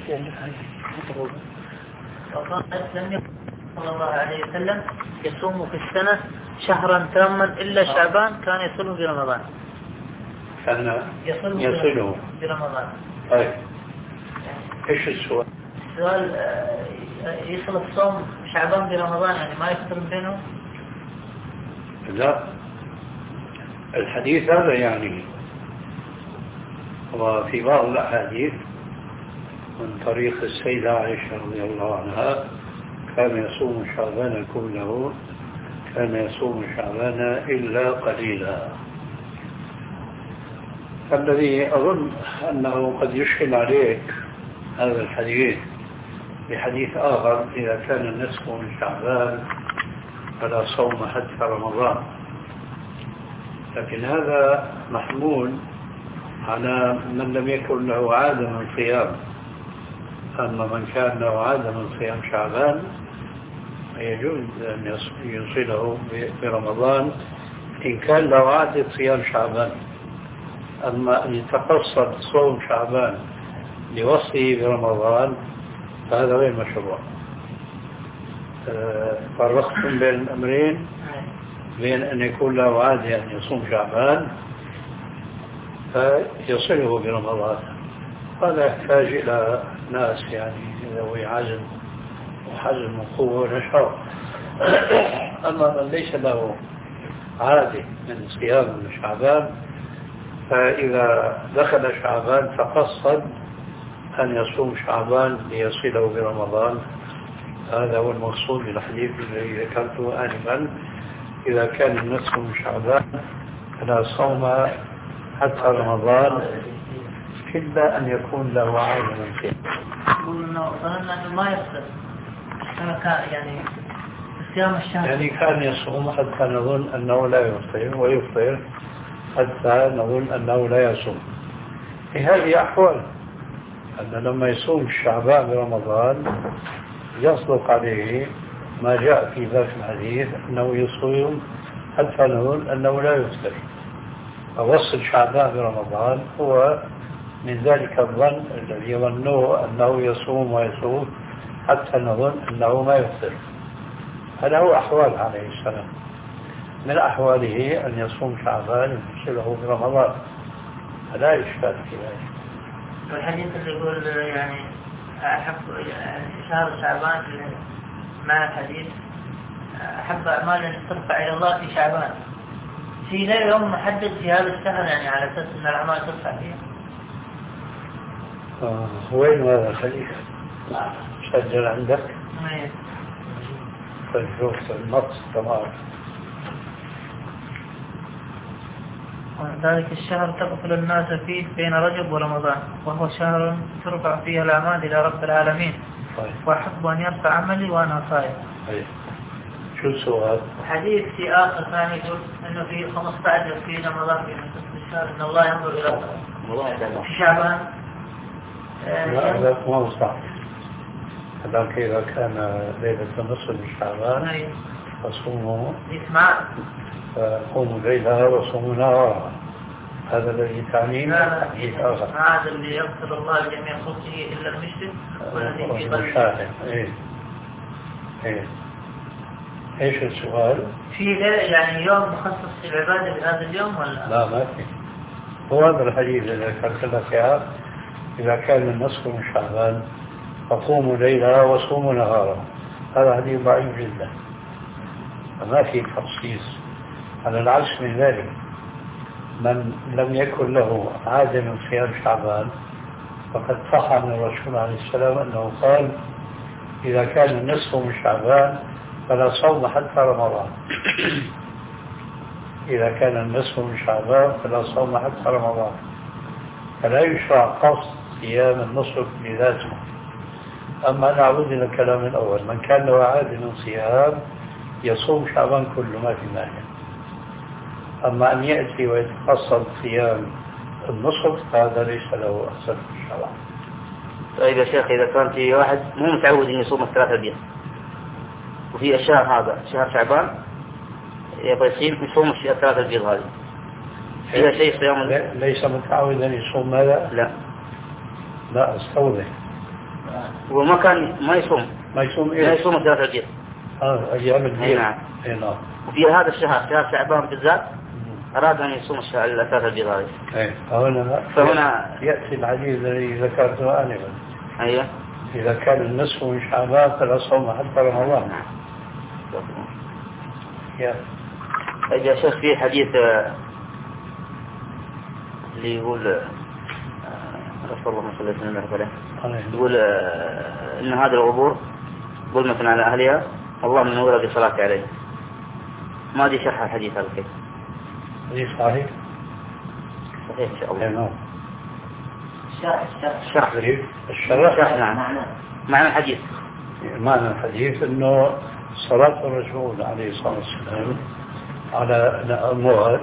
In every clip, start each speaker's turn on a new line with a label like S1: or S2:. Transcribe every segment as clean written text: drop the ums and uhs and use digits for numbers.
S1: لم يكن صلى الله عليه وسلم يصوم في السنة شهرا تاما إلا شعبان كان يصوم برمضان.
S2: كان يصله
S1: برمضان.
S2: طيب ايش السؤال؟
S1: السؤال يصل الصوم شعبان برمضان يعني ما يقترن بينهم؟
S2: لا، الحديث هذا يعني، وفي بعض الأحاديث من طريق السيدة عائشة رضي الله عنها كان يصوم شعبان كله، كان يصوم شعبان إلا قليلا. الذي أظن أنه قد يشكل عليك هذا الحديث بحديث آخر: إذا كان النصف من شعبان فلا صوم حتى رمضان. لكن هذا محمول على من لم يكن له عادة من صيام. أما من كان له عادة من صيام شعبان يجوز أن يصله برمضان إن كان له عادة صيام شعبان. أما أن يتقصد صوم شعبان لوصله برمضان فهذا غير مشروع. فرقتم بين الأمرين، بين أن يكون له عادة أن يصوم شعبان فيصله برمضان. هذا يحتاج إلى ناس يعني ذوي عزم وحزم وقوة ونشاط. أما من ليس له عادة من صيام شعبان فإذا دخل شعبان تقصد أن يصوم شعبان ليصله برمضان. هذا هو المقصود بالحديث الذي ذكرته آنفا: إذا كان النصف من شعبان فلا صوم حتى رمضان إلا أن يكون له عادة من صيام.
S1: يقول إنه ظننا إنه ما يفطر يعني صيام الشهر،
S2: يعني كان يصوم حتى نظن أنه لا يفطر، ويفطر حتى نظن أنه لا يصوم. في هذه أحوال أن لما يصوم شعبان برمضان يصدق عليه ما جاء في ذات الحديث أنه يصوم حتى نظن أنه لا يفطر. فوصل شعبان برمضان هو من ذلك الظن الذي يظنه أنه يصوم ويصوم حتى نظن أنه ما يفطر. هذا هو أحوال عليه السلام. من أحواله أن يصوم شعبان ويصله برمضان، فلا إشكال في ذلك.
S1: والحديث اللي يقول يعني أحب شهر شعبان مع الحديث أحب أعمال أن ترفع إلى الله في شعبان، في لا يوم محدد في هذا الشهر يعني على أساس أن الأعمال ترفع فيه.
S2: وين هذا الحديث؟ سجل عندك؟ فالجوف النص تمام.
S1: ذلك الشهر تغفل الناس فيه بين رجب ورمضان، وهو شهر ترفع فيه الأعمال إلى رب العالمين. طيب. وأحب أن يرفع عملي وأنا صائم.
S2: طيب. شو السؤال؟
S1: حديث في آخر ثاني يقول إنه في 15 في رمضان في نصف الشهر إن الله ينظر إلى في شعبان.
S2: لا هذا ما هو صح. هذاك إذا كان ليلة نصف من شعبان فصوموا فقوموا ليلها وصوموا نهارها. هذا الذي تعنيه حديث آخر.
S1: هذا اللي يغفر الله جميع خلقه إلا المشرك والذي في
S2: قلبه. ايش السؤال؟
S1: في يعني يوم مخصص للعبادة بهذا اليوم ولا؟
S2: لا ما في. هو هذا الحديث الذي ذكرت لك إذا كان النصف من شعبان فقوموا ليلها وصوموا نهارها. هذا حديث ضعيف جدا، فما في تخصيص. على العكس من ذلك، من لم يكن له عادة من صيام شعبان فقد صح عن الرسول عليه السلام أنه قال: إذا كان النصف من شعبان فلا صوم حتى رمضان. إذا كان النصف من شعبان فلا صوم حتى رمضان. فلا يشرع قصد صيام النصف بذاته. أما نعود إلى الكلام الأول: من كان له عادة من صيام يصوم شعبان كله ما في مانع. أما أن يأتي ويتقصد صيام النصف هذا ليس له أصل في الشرع.
S3: طيب يا شيخ، إذا كان في واحد مو متعود أن يصوم الثلاثة البيض وفي الشهر هذا شهر شعبان يبغى يصوم الثلاثة البيض هذه فيها شيء صيام؟
S2: ليس متعود أن يصوم ماذا؟
S3: لا
S2: لا استوضح.
S3: وما كان ما يصوم
S2: إيه؟
S3: ما يصوم 3 البيض.
S2: أيام البيض.
S3: نعم.
S2: نعم.
S3: وفي هذا الشهر شهر شعبان بالذات أراد أن يصوم 3 البيض هذه.
S2: فهنا يأتي الحديث الذي ذكرته آنفا.
S3: أيوه.
S2: إذا كان النصف من شعبان فلا صوم حتى رمضان.
S3: يا شيخ في حديث اللي يقول رسول الله صلى الله عليه وسلم يقول إن هذا القبور ظلمة على أهلها الله من نور بصلاة عليه. ما أدري شرح الحديث هذا كيف.
S2: حديث صحيح.
S3: صحيح إن شاء الله.
S2: الشرح.
S3: نعم. معنى الحديث.
S2: معنى الحديث إنه صلاة الرسول عليه الصلاة والسلام على الأموات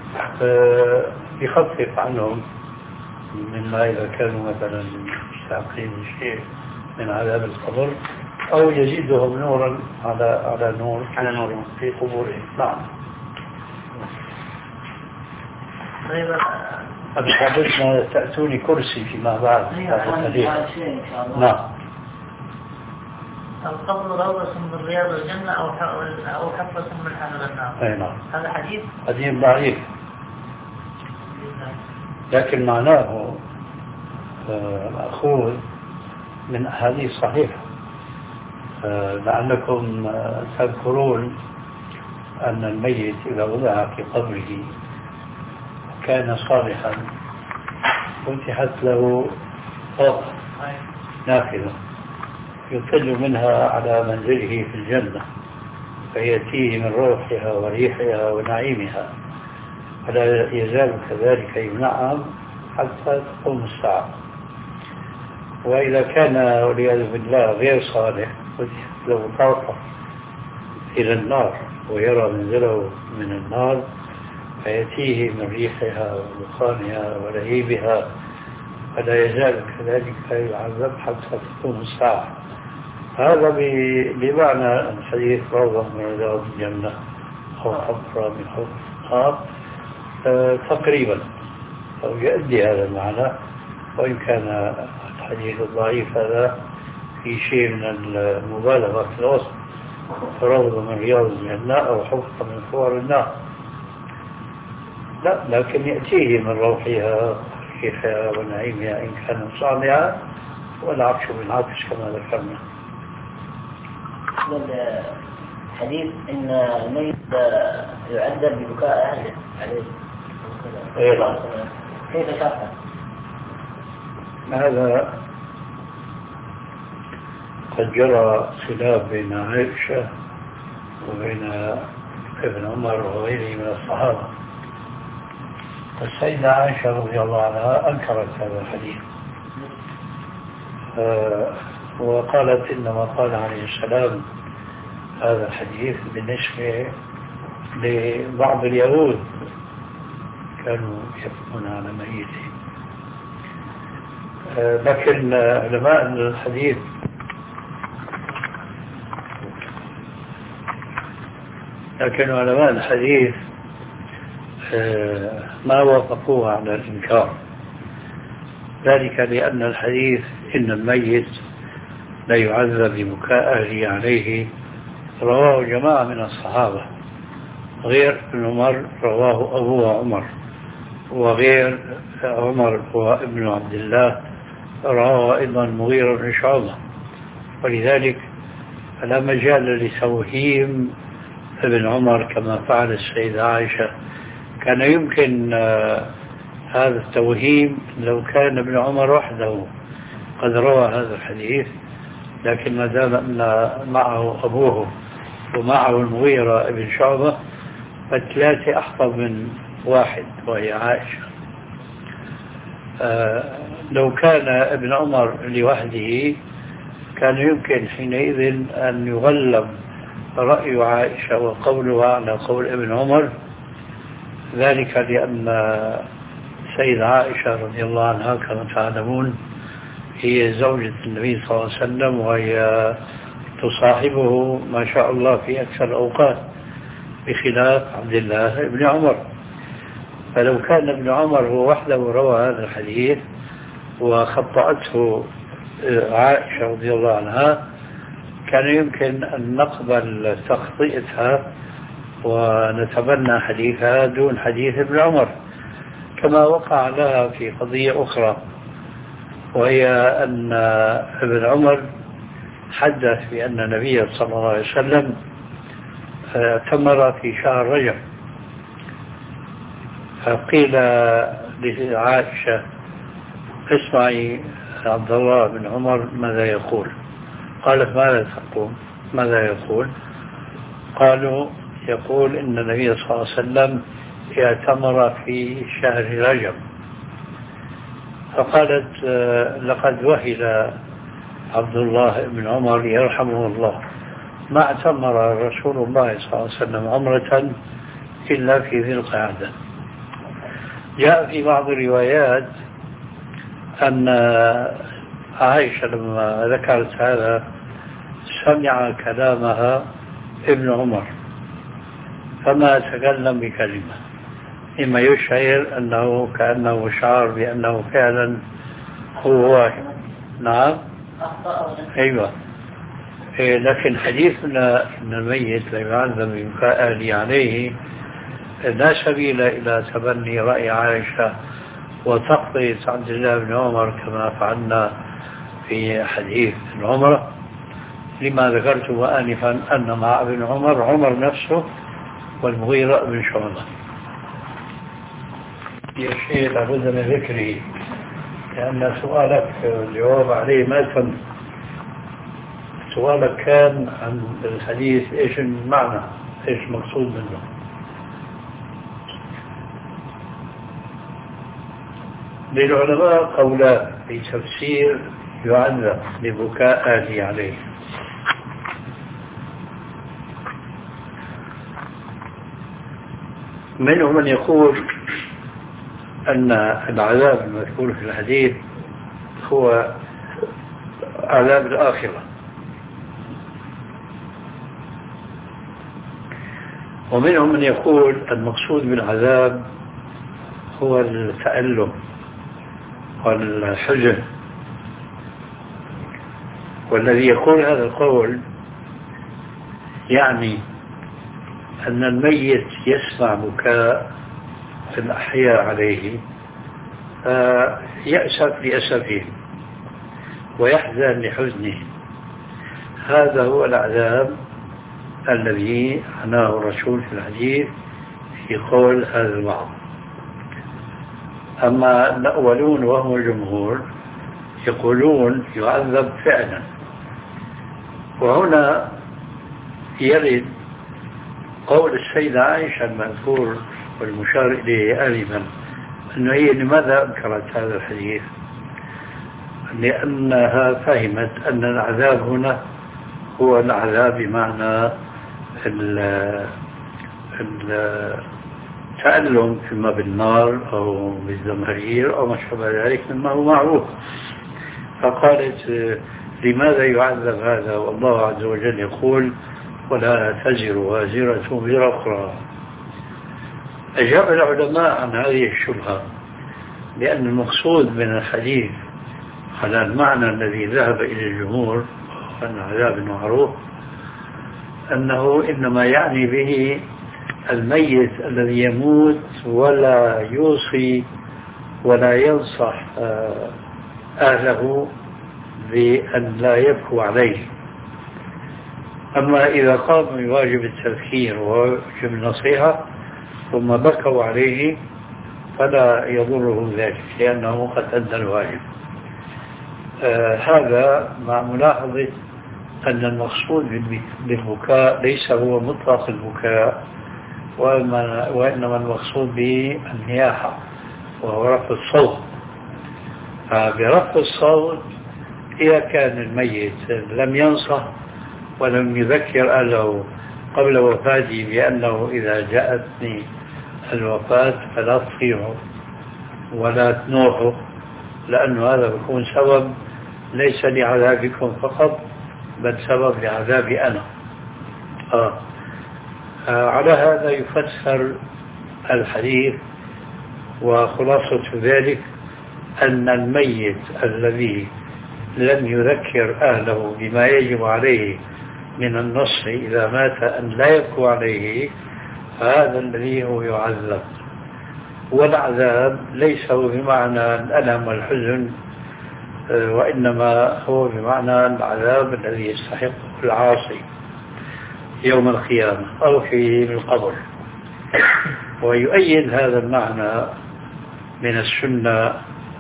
S2: يخفف عنهم مما إذا كانوا مثلا مستحقين شيء من عذاب القبر أو يزيدهم نورا على نور في قبورهم. نعم. أبشعبتنا تأتوني كرسي فيما بعد هذا الحديث. نعم.
S1: القبر روضة من رياض الجنة أو حفرة من حجر النار.
S2: أي نعم.
S1: هذا حديث
S2: ضعيف لكن معناه مأخوذ من أحاديث صحيحة. لعلكم تذكرون أن الميت إذا وضع في قبره كان صالحا فتحت له طاقة نافذة يطل منها على منزله في الجنة فيأتيه من روحها وريحها ونعيمها فلا يزال كذلك ينعم حتى تقوم الساعة. وإذا كان والعياذ بالله غير صالح فتحت له طاقة إلى النار ويرى منزله من النار فيأتيه من ريحها ودخانها ولهيبها فلا يزال كذلك يعذب حتى تقوم الساعة. هذا بمعنى الحديث روضة من رياض الجنة أو حفرة من حفرة تقريبا أو يؤدي هذا المعنى. وإن كان الحديث الضعيف هذا في شيء من المبالغة في الوصف روضة من رياض الجنة أو حفرة من حفر النار لا، لكن يأتيه من روحها وريحها ونعيمها إن كان صالحا والعكس بالعكس كما ذكرنا.
S4: الحديث إن الميت يعذب ببكاء أهله عليه. كيف شرحه؟
S2: هذا قد جرى خلاف بين عائشة وبين ابن عمر وغيره من الصحابة. السيدة عائشة رضي الله عنها أنكرت هذا الحديث وقالت إنما قال عليه السلام هذا الحديث بالنسبة لبعض اليهود كانوا يبكون على ميتهم. لكن علماء الحديث ما وافقوه على الإنكار. ذلك لأن الحديث إن الميت لا يعذب ببكاء أهله عليه رواه جماعة من الصحابة غير ابن عمر، رواه أبوه عمر، وغير عمر وابن عبد الله رواه أيضا مغيرة بن شعبة. ولذلك فلا مجال لتوهيم ابن عمر كما فعل السيدة عائشة. كان يمكن هذا التوهيم لو كان ابن عمر وحده قد روى هذا الحديث، لكن ما دام أن معه أبوه ومعه المغيرة ابن شعبة فالثلاثة أحفظ من واحد وهي عائشة. لو كان ابن عمر لوحده كان يمكن حينئذ أن يغلب رأي عائشة وقولها على قول ابن عمر، ذلك لأن سيدة عائشة رضي الله عنها كما تعلمون هي زوجة النبي صلى الله عليه وسلم وهي تصاحبه ما شاء الله في أكثر الأوقات بخلاف عبد الله بن عمر. فلو كان ابن عمر هو وحده روى هذا الحديث وخطأته عائشة رضي الله عنها كان يمكن أن نقبل تخطئتها ونتبنى حديثها دون حديث ابن عمر، كما وقع لها في قضية أخرى، وهي أن ابن عمر حدث بأن النبي صلى الله عليه وسلم اعتمر في شهر رجب، فقيل لعائشة اسمعي عبد الله بن عمر ماذا يقول. قالت ماذا يقول؟ قالوا يقول إن النبي صلى الله عليه وسلم اعتمر في شهر رجب. فقالت لقد وهل عبد الله بن عمر يرحمه الله ما اعتمر رسول الله صلى الله عليه وسلم عمرة إلا في ذي القعدة. جاء في بعض الروايات أن عائشة لما ذكرت هذا سمع كلامها ابن عمر فما تكلم بكلمة، إما يشعر أنه كأنه شعر بأنه فعلا هو نعم أيوة. لكن حديثنا أن الميت لا يعذب ببكاء أهله عليه لا سبيل إلى تبني رأي عائشة وتقضية عبد الله بن عمر كما فعلنا في حديث العمرة، لما ذكرته آنفا أن مع ابن عمر نفسه والمغيرة بن شعبة. يا شيء لابد من ذكره لأن سؤالك الجواب عليه ما تم. سؤالك كان عن الحديث إيش المعنى، إيش مقصود منه. للعلماء قولان في تفسير يعذب لبكاء أهله عليه. منهم من يقول أن العذاب المذكور في الحديث هو عذاب الآخرة، ومنهم من يقول المقصود بالعذاب هو التألم والحزن. والذي يقول هذا القول يعني أن الميت يسمع بكاء الأحياء عليه يأسف لأسفه ويحزن لحزنه. هذا هو العذاب الذي عناه الرسول في الحديث في قول هذا البعض. أما الأولون وهم الجمهور يقولون يعذب فعلا. وهنا يرد قول السيدة عائشة المذكور والمشار إليه آنفا أنه هي لماذا أنكرت هذا الحديث؟ لأنها فهمت أن العذاب هنا هو العذاب بمعنى التألم إما بالنار أو بالزمهرير أو ما شابه ذلك مما هو معروف. فقالت لماذا يعذب هذا والله عز وجل يقول ولا تزر وازرة وزر أخرى. أجاب العلماء عن هذه الشبهة لأن المقصود من الحديث على المعنى الذي ذهب إلى الجمهور أن عذاب معروف أنه إنما يعني به الميت الذي يموت ولا يوصي ولا ينصح أهله بأن لا يبكوا عليه. أما إذا قاموا بواجب التذكير وواجب النصيحة ثم بكوا عليه فلا يضره ذلك لأنه قد أدى الواجب. هذا مع ملاحظة أن المقصود بالبكاء ليس هو مطلق البكاء وإنما المقصود به النياحة وهو رفع الصوت. برفع الصوت إذا كان الميت لم ينصح ولم يذكر أهله قبل وفاته بأنه إذا جاءتني الوفاة فلا تطيعه ولا تنوحه لأن هذا بيكون سبب ليس لعذابكم فقط بل سبب لعذابي أنا. على هذا يفسر الحديث وخلاصة ذلك أن الميت الذي لم يذكر أهله بما يجب عليه من النص إذا مات أن لا يبكوا عليه، هذا الذي هو يعذب. والعذاب ليس هو بمعنى الألم والحزن، وإنما هو بمعنى العذاب الذي يستحقه العاصي يوم القيامة أو في القبر. ويؤيد هذا المعنى من السنة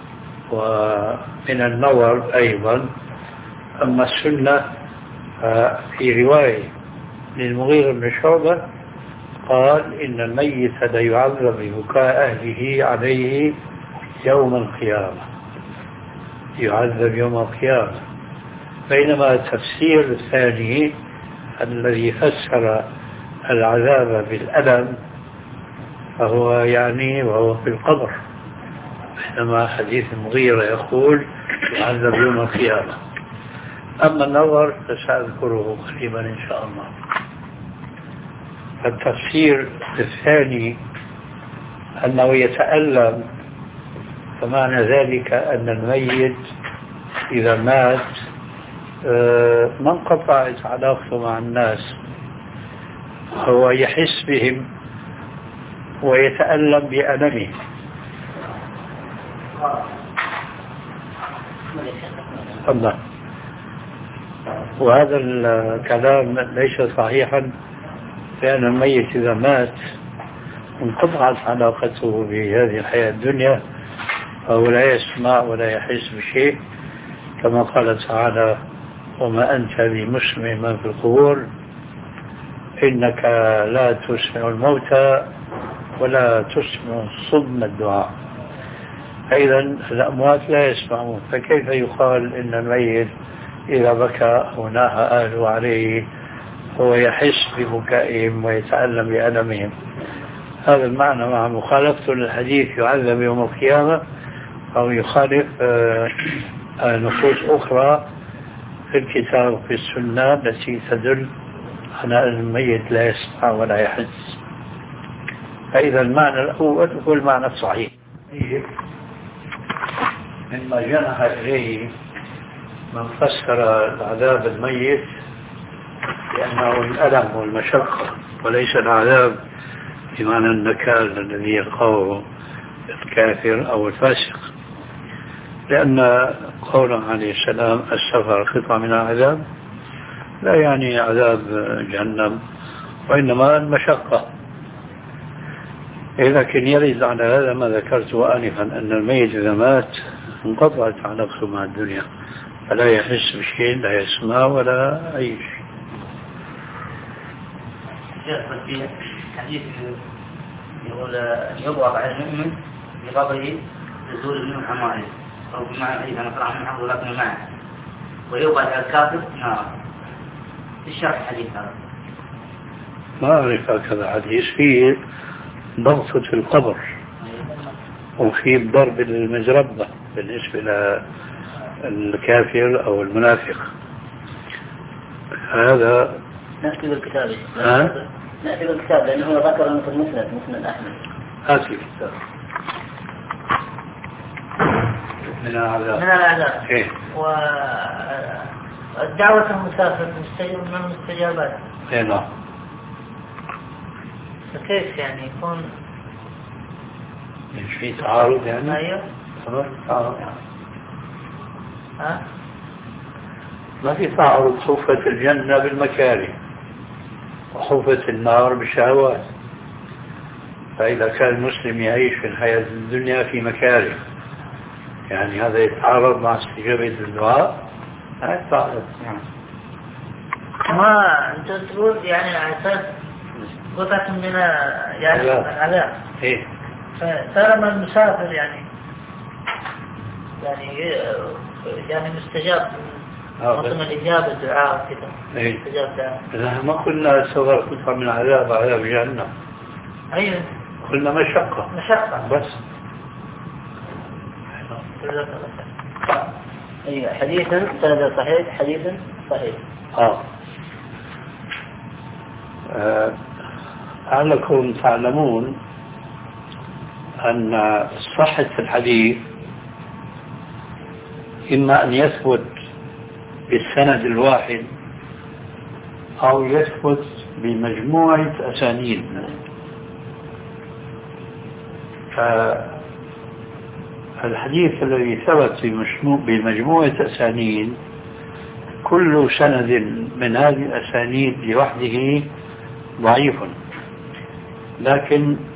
S2: ومن النظر أيضا. أما السنة في رواية للمغيرة بن شعبة قال إن الميت ليعذب ببكاء أهله عليه يوم القيامة، يعذب يوم القيامة. بينما التفسير الثاني الذي فسر العذاب بالألم فهو يعني وهو في القبر، بينما حديث المغيرة يقول يعذب يوم القيامة. أما النظر فسأذكره قريبا إن شاء الله. التفسير الثاني أنه يتألم، فمعنى ذلك أن الميت إذا مات ما انقطعت علاقته مع الناس، هو يحس بهم ويتألم بألمه. الله. وهذا الكلام ليس صحيحا، لأن الميت إذا مات انقطعت علاقته بهذه الحياة الدنيا، فهو لا يسمع ولا يحس بشيء، كما قال تعالى وما أنت بمسمع من في القبور إنك لا تسمع الموتى ولا تسمع صم الدعاء. أيضا الأموات لا يسمعون، فكيف يقال إن الميت إذا بكى وناح أهله عليه هو يحس ببكائهم ويتألم بألمهم؟ هذا المعنى مع مخالفته للحديث يعذب يوم القيامة، أو يخالف نصوص أخرى في الكتاب وفي السنة التي تدل على أن الميت لا يسمع ولا يحس. فإذا المعنى الأول هو المعنى الصحيح مما جنح إليه من فسر العذاب الميت لأنه الألم والمشقة وليس العذاب بمعنى النكال الذي يلقاه الكافر أو الفاسق، لأن قوله عليه السلام السفر قطعة من العذاب لا يعني عذاب جهنم، وإنما المشقة. لكن يرد على هذا ما ذكرته آنفا، أن الميت إذا مات انقطعت علاقته مع الدنيا، فلا يحس بشيء، لا يسمع ولا أي شيء.
S3: في حديث يقول يضرب على المؤمن بقبره نزول منه حمائل، أو بمعنى إذا نقرأ من حفظ لكن معه، ويوضع على الكافر نار. الشرح الحديث هذا
S2: ما أعرف هكذا حديث. فيه ضغط في القبر وفي الضرب المجربة بالنسبة للكافر أو المنافق. هذا
S4: نأتي بالكتاب. نأتي بالكتاب لأنه ذكر أنه في مسند أحمد.
S2: هاتي الكتاب من
S1: الأعذاب.
S2: إيه؟
S1: والدعوة المسافر مستجاب من المستجابات.
S2: إيه نعم.
S1: فكيف يعني يكون
S2: في تعارض يعني؟
S1: أيوه.
S2: تعارض.
S1: ها؟
S2: ما في تعارض. حفت الجنة بالمكاره وحفت النار بالشهوات، فإذا كان المسلم يعيش في الحياة الدنيا في مكاره، يعني هذا يتعارض مع استجابة الدعاء؟ لا يتعارض.
S1: ما أنت تقول يعني على أساس قطعة من يعني العذاب.
S2: إيه؟
S1: فلما المسافر يعني مستجاب مطمئن الإجابة الدعاء كذا.
S2: إيه؟
S1: استجاب دعاء.
S2: لا ما قلنا سفر قطعة من عذاب جهنم.
S1: أيوه.
S2: قلنا مشقة بس.
S4: أيوه. حديثا سند صحيح، حديثا صحيح.
S2: لعلكم تعلمون أن صحة الحديث إما أن يثبت بالسند الواحد أو يثبت بمجموعة أسانيد. فالحديث الذي ثبت بمجموعة أسانيد كل سند من هذه الأسانيد لوحده ضعيف، لكن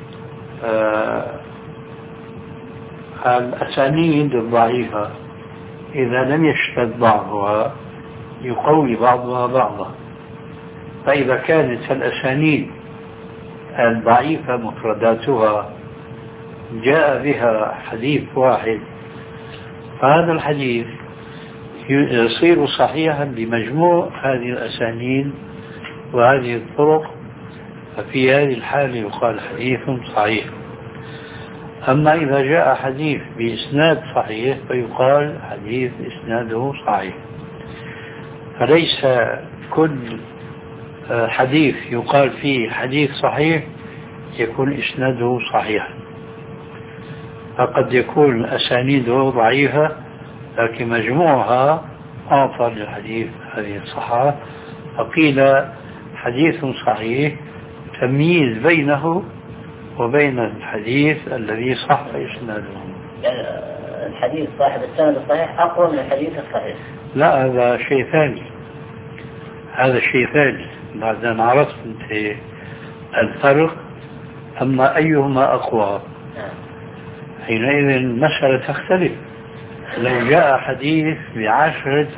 S2: الأسانيد الضعيفة إذا لم يشتد بعضها يقوي بعضها بعضا. فإذا كانت الأسانيد الضعيفة مفرداتها جاء بها حديث واحد، فهذا الحديث يصير صحيحا بمجموع هذه الأسانيد وهذه الطرق، ففي هذه الحالة يقال حديث صحيح. أما إذا جاء حديث بإسناد صحيح فيقال حديث إسناده صحيح. فليس كل حديث يقال فيه حديث صحيح يكون إسناده صحيح، فقد يكون أسانيده ضعيفة لكن مجموعها أعطى للحديث هذه الصحة، فقيل حديث صحيح تمييز بينه وبين الحديث الذي صح إسناده.
S4: يعني الحديث صاحب السند الصحيح أقوى من الحديث الصحيح؟
S2: لا، هذا شيء ثاني، هذا شيء ثاني بعد أن عرفت أنت الفرق. أما أيهما أقوى حينئذ المسألة تختلف. لو جاء حديث بعشرة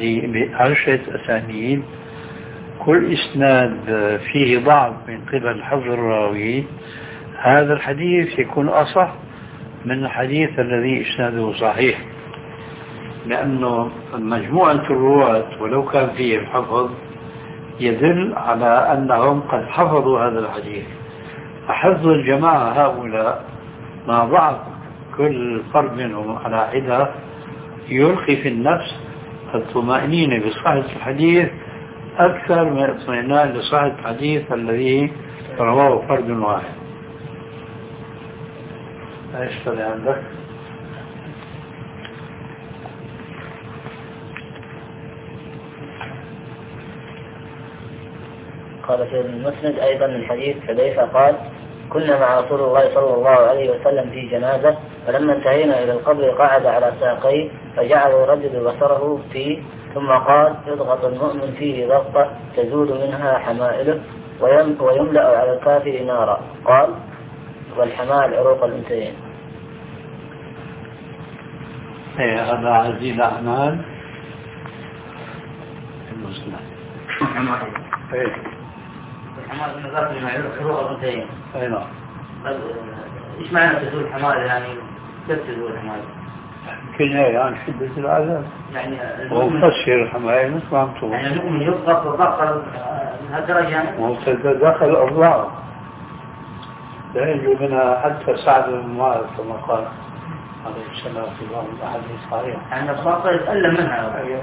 S2: أسانيد كل إسناد فيه ضعف من قبل حفظ الراوي، هذا الحديث يكون أصح من الحديث الذي إسناده صحيح، لأنه مجموعة الرواة ولو كان فيه الحفظ يدل على أنهم قد حفظوا هذا الحديث. فحفظ الجماعة هؤلاء مع ضعف كل فرد منهم على حدة يلقي في النفس الطمأنينة بصحة الحديث أكثر من الاطمئنان لصحة الحديث الذي رواه فرد واحد. ايش طلع عندك؟
S4: قال في المسند أيضا من حديث حذيفة قال: كنا مع رسول الله صلى الله عليه وسلم في جنازة، فلما انتهينا إلى القبر قعد على ساقيه فجعل يردد بصره فيه، ثم قال: يضغط المؤمن فيه ضغطة تزول منها حمائله ويملأ على الكافر نارا. قال: والحمال عروق الأنثيين.
S2: هذا عزيز أعمال المسلم.
S3: الحمال بالنظر لما عروق الأنثيين.
S2: أي نعم.
S3: إيش معنى تزول الحمال؟ يعني كيف تزول الحمال؟
S2: كناية عن شدة العذاب.
S3: يعني
S2: ومفسر الحماية مثل ما عم تقول.
S3: يعني المؤمن يضغط بالضغط من هالدرجة يعني؟
S2: وتتدخل الأرضاع. لا ينجو منها حتى سعد بن معاذ كما قال عليه السلام في بعض الأحاديث الصحيحة.
S3: يعني الضغط يتألم منها.
S2: أيوة.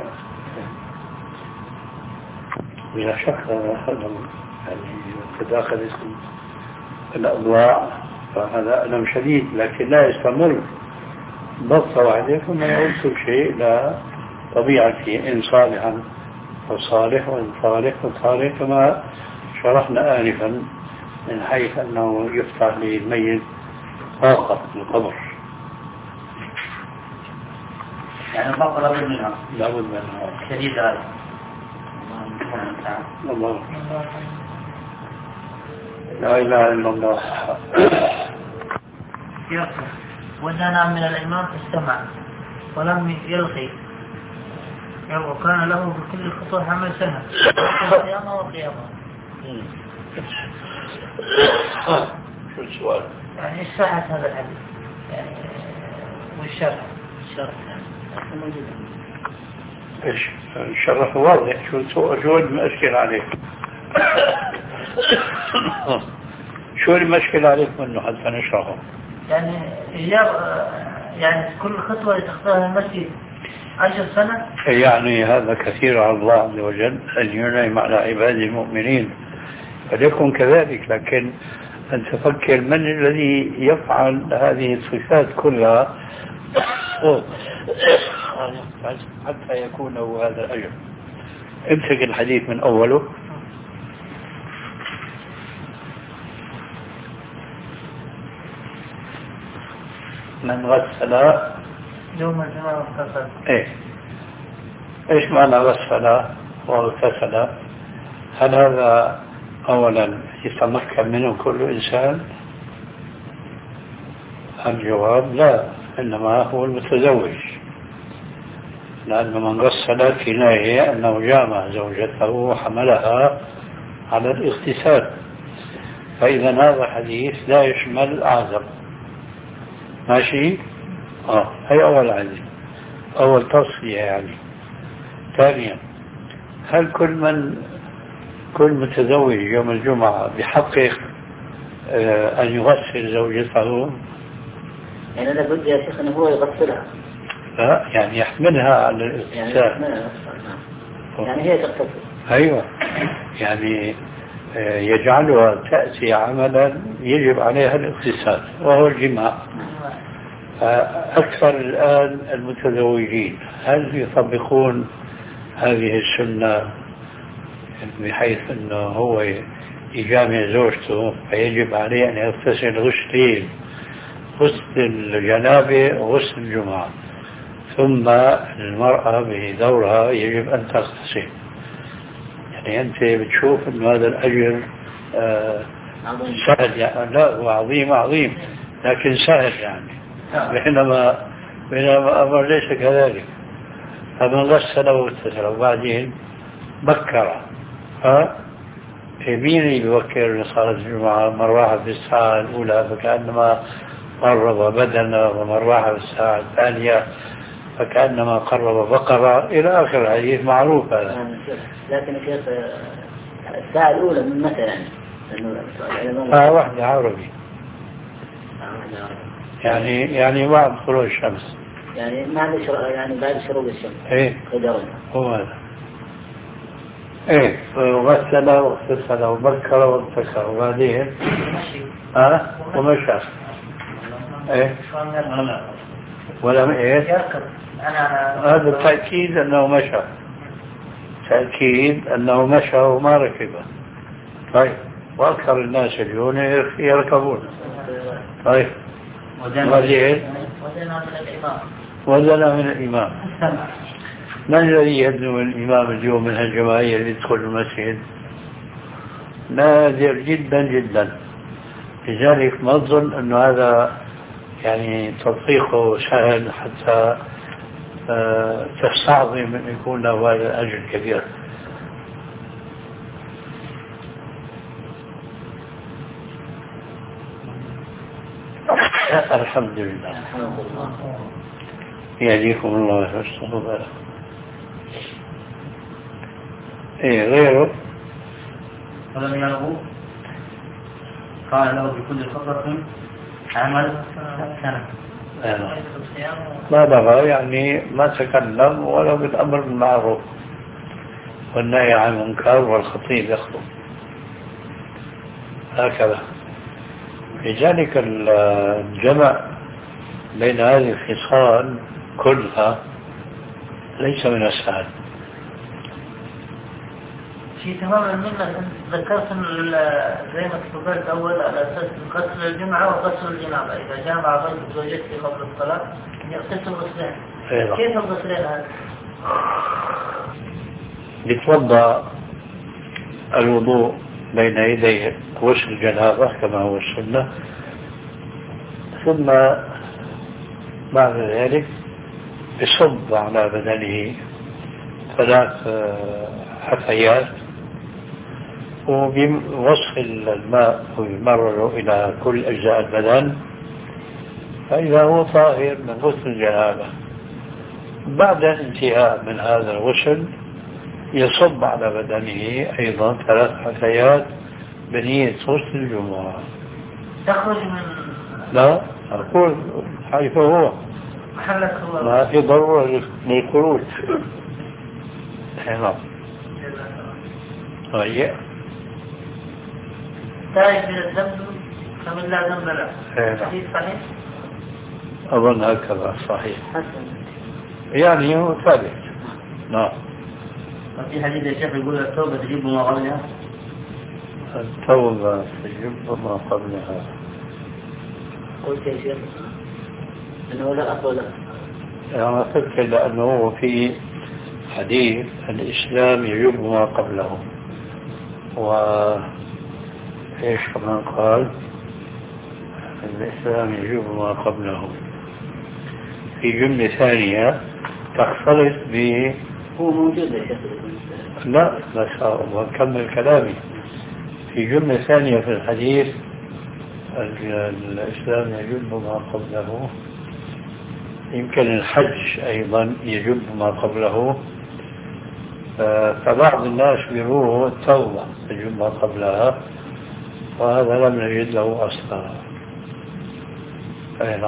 S2: بلا شك هذا يعني تداخل الأضلاع فهذا ألم شديد، لكن لا يستمر ضغط واحدة ثم يعود كل شيء إلى طبيعته، إن صالحا فصالح وإن صالح فصالح، كما شرحنا آنفا من حيث أنه يفتح للميت طاقة القبر.
S3: يعني الضغط لابد منها.
S2: لابد منها.
S3: شديد هذا.
S2: الله. لا إله إلا الله.
S1: ودنا من الإمام استمع ولم يلقي، وكان له بكل خطوة حمل سنة قيامة وقيامة.
S2: شو السؤال؟
S1: يعني ايش صحة هذا الحديث؟ يعني والشرح
S2: ايش الشرح واضح، شو المشكلة عليك؟ شو المشكلة عليك منه حتى نشرحه؟
S1: يعني يعني كل خطوة تخطوها المسجد 10 سنة.
S2: يعني هذا كثير على الله عز وجل أن ينعم على عباد المؤمنين، فليكن كذلك، لكن أن تفكر من الذي يفعل هذه الصفات كلها حتى يكون له هذا الأجر. امسك الحديث من أوله. من غسل
S1: يوم الجمعة واغتسل.
S2: ايش معنى غسل واغتسل؟ هل هذا اولا يتمكن منه كل انسان؟ الجواب لا، انما هو المتزوج، لان من غسل كناية انه جامع زوجته وحملها على الاغتسال، فاذا هذا الحديث لا يشمل الاعزب. ماشي؟ هي أول عزيز، أول تصفية يعني. ثانيا، هل كل متزوج يوم الجمعة بحقه أن يغسل زوجته؟
S4: يعني أنا بدي يا شيخ أنه هو يغسلها.
S2: لا، يعني يحملها على الاغتسال.
S4: يعني هي تغتسل.
S2: أيوة، يعني يجعلها تأتي عملا يجب عليها الاغتسال وهو الجماع. أكثر الآن المتزوجين هل يطبقون هذه السنة بحيث أنه هو يجامع زوجته فيجب عليه أن يغتسل غسلين، غسل الجنابة وغسل الجمعة، ثم المرأة بدورها يجب أن تغتسل؟ يعني أنت بتشوف أن هذا الأجر سهل يعني؟ لا، هو عظيم لكن سهل يعني، بينما أمر ليس كذلك. فمن غسل واغتسل وبعدين بكر، مين يبكر لصلاة الجمعة؟ من راح في الساعة الأولى فكأنما قرب بدنه، ومن راح في الساعة الثانية فكأنما قرب بقرة، إلى آخر الحديث معروف هذا.
S4: لكن شيخ الساعة الأولى من متى يعني؟
S2: واحدة عربي يعني بعد طلوع الشمس،
S4: يعني بعد شروق الشمس.
S2: هو هذا. غسل واغتسل وبكر وابتكر وبعدين ومشى. ولم هذا تأكيد أنه مشى، تأكيد أنه مشى وما ركب. طيب، وأكثر الناس اليوم يركبون. طيب، ودنا من الإمام. من الذي يدنو من الإمام اليوم من الجماهير اللي يدخل المسجد؟ نادر جدا. لذلك ما أظن أن هذا يعني تطبيقه سهل حتى تستعظم أن يكون له هذا الأجر الكبير. الحمد لله. يهديكم الله ويحسن بالكم. غيره
S3: ولم يرغب قال له بكل خطرة عمل سنة.
S2: ما بغى يعني ما تكلم ولو بالأمر بالمعروف والنهي عن المنكر والخطيب يخطب هكذا. لذلك الجمع بين هذه الخصال كلها ليس من السهل.
S1: شيء تماما منك ذكرت زي ما تفضلت أول على أساس غسل الجمعة وغسل الجنابة، إذا جامع رجل زوجته قبل الصلاة يغتسل غسلين. كيف الغسلين هذا؟
S2: يتوضأ الوضوء بين يدي غسل الجنابة كما هو السنة، ثم بعد ذلك يصب على بدنه 3 حثيات وبوصف الماء ويمرر إلى كل أجزاء البدن، فإذا هو طاهر من غسل الجنابة. بعد الانتهاء من هذا الغسل يصب على بدنه أيضا 3 حثيات بنية غسل الجمعة.
S1: تخرج من
S2: لا أقول حيث هو ما في ضرورة للخروج. نعم. طيب،
S1: تائب من الذنب فمن لا ذنب له. حديث صحيح.
S2: أظن هكذا صحيح. يعني هو ثابت. نعم.
S3: وفي حديث الشيخ يقول التوبة تجيب ما قبلها.
S2: التوبة تجيب ما قبلها.
S3: قلت يا شيخ أنه لا أصل له.
S2: يعني قلت لأنه في حديث الإسلام يجب ما قبله، وإيش كمان قال الإسلام يجب ما قبله في جملة ثانية تختلط ب
S3: هو موجود يا شيخ.
S2: لا بس أكمل كلامي. في جملة ثانية في الحديث الإسلام يجب ما قبله، يمكن الحج أيضا يجب ما قبله، فبعض الناس يروه التوبة يجب ما قبلها، وهذا لم نجد له أصلا. أي نعم.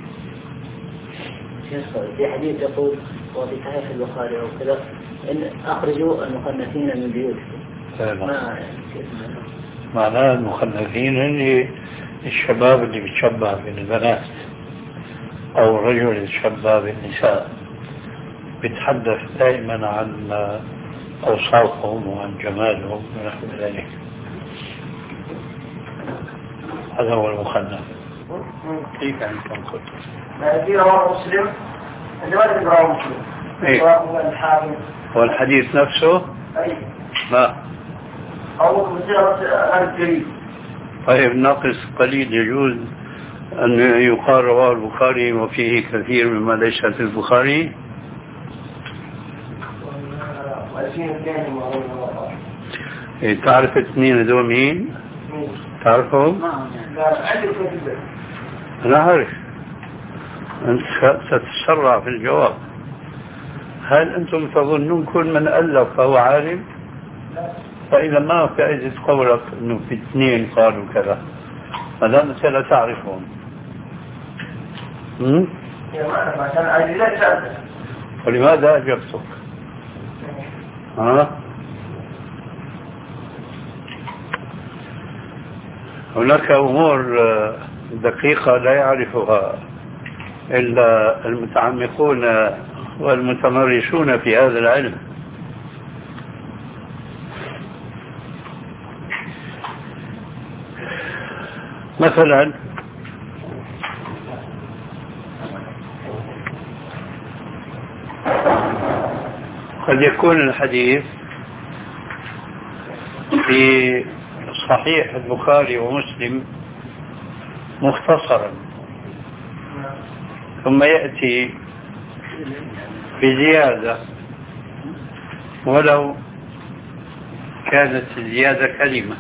S4: في حديث يقول وفي صحيح البخاري أو كذا إن أخرجوا المخنثين من بيوتهم.
S2: معناه المخنثين اللي الشباب اللي بيتشبه بالبنات أو الرجل اللي يتشبه بالنساء، بيتحدث دائما عن أوصافهم وعن جمالهم ونحو ذلك. هذا هو المخنث. كيف يعني تنقل؟
S1: في رواه مسلم، عندما رواه مسلم
S2: إيه؟
S1: الحاكم
S2: والحديث نفسه
S1: أي
S2: ما
S1: أو مسيرة الجريد.
S2: طيب ناقص قليل يجوز أن يقال رواه البخاري وفيه كثير مما ليس في البخاري. إيه تعرف اثنين هذول مين؟ تعرفهم؟ أنا أعرف. أنت ستتسرع في الجواب. هل أنتم تظنون كل من ألف فهو عالم؟ فإذا ما فائدة قولك أنه في اثنين قالوا كذا ما دام أنت لا تعرفهم. ولماذا أجبتك؟ هناك أمور دقيقة لا يعرفها إلا المتعمقون والمتمرسون في هذا العلم. مثلا قد يكون الحديث في صحيح البخاري ومسلم مختصرا، ثم يأتي بزيادة ولو كانت الزيادة كلمة،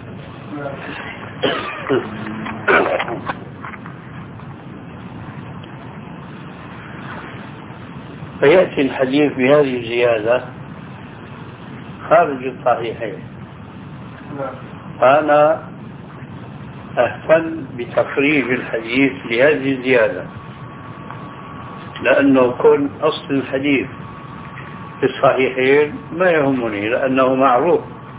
S2: فيأتي الحديث بهذه الزيادة خارج الصحيحين. أنا أهتم بتخريج الحديث لهذه الزيادة، لأنه كون أصل الحديث في الصحيحين ما يهمني لأنه معروف،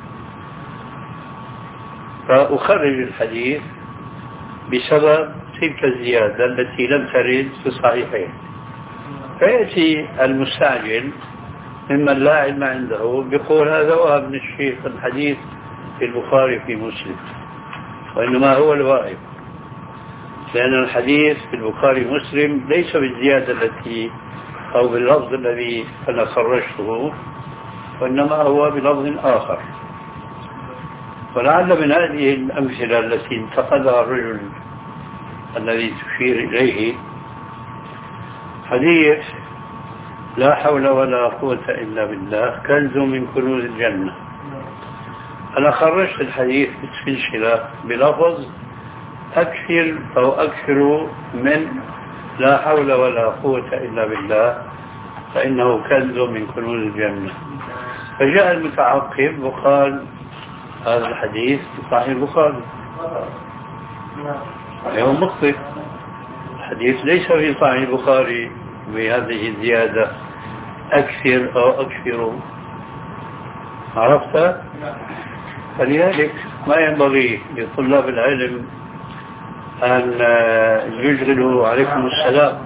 S2: فأخرج الحديث بسبب تلك الزيادة التي لم ترد في الصحيحين. فيأتي المستعجل ممن لا علم عنده بيقول هذا وهم من الشيخ الحديث في البخاري في مسلم، وإنما هو الواهب، لأن الحديث في البخاري مسلم ليس بالزيادة التي أو باللفظ الذي أنا خرجته، وإنما هو بلفظ آخر. ولعل من هذه الأمثلة التي انتقدها الرجل الذي تشير إليه حديث لا حول ولا قوة إلا بالله كنز من كنوز الجنة. أنا خرجت الحديث بالسلسلة بلفظ أكثر أو أكثر من لا حول ولا قوة إلا بالله فإنه كنز من كنوز الجنة. فجاء المتعقب وقال هذا الحديث في صحيح البخاري، هو مخطئ، الحديث ليس في صحيح البخاري بهذه الزيادة أكثر أو أكثر. عرفت؟ فلذلك ما ينبغي لطلاب العلم أن يشغلوا عليكم السلام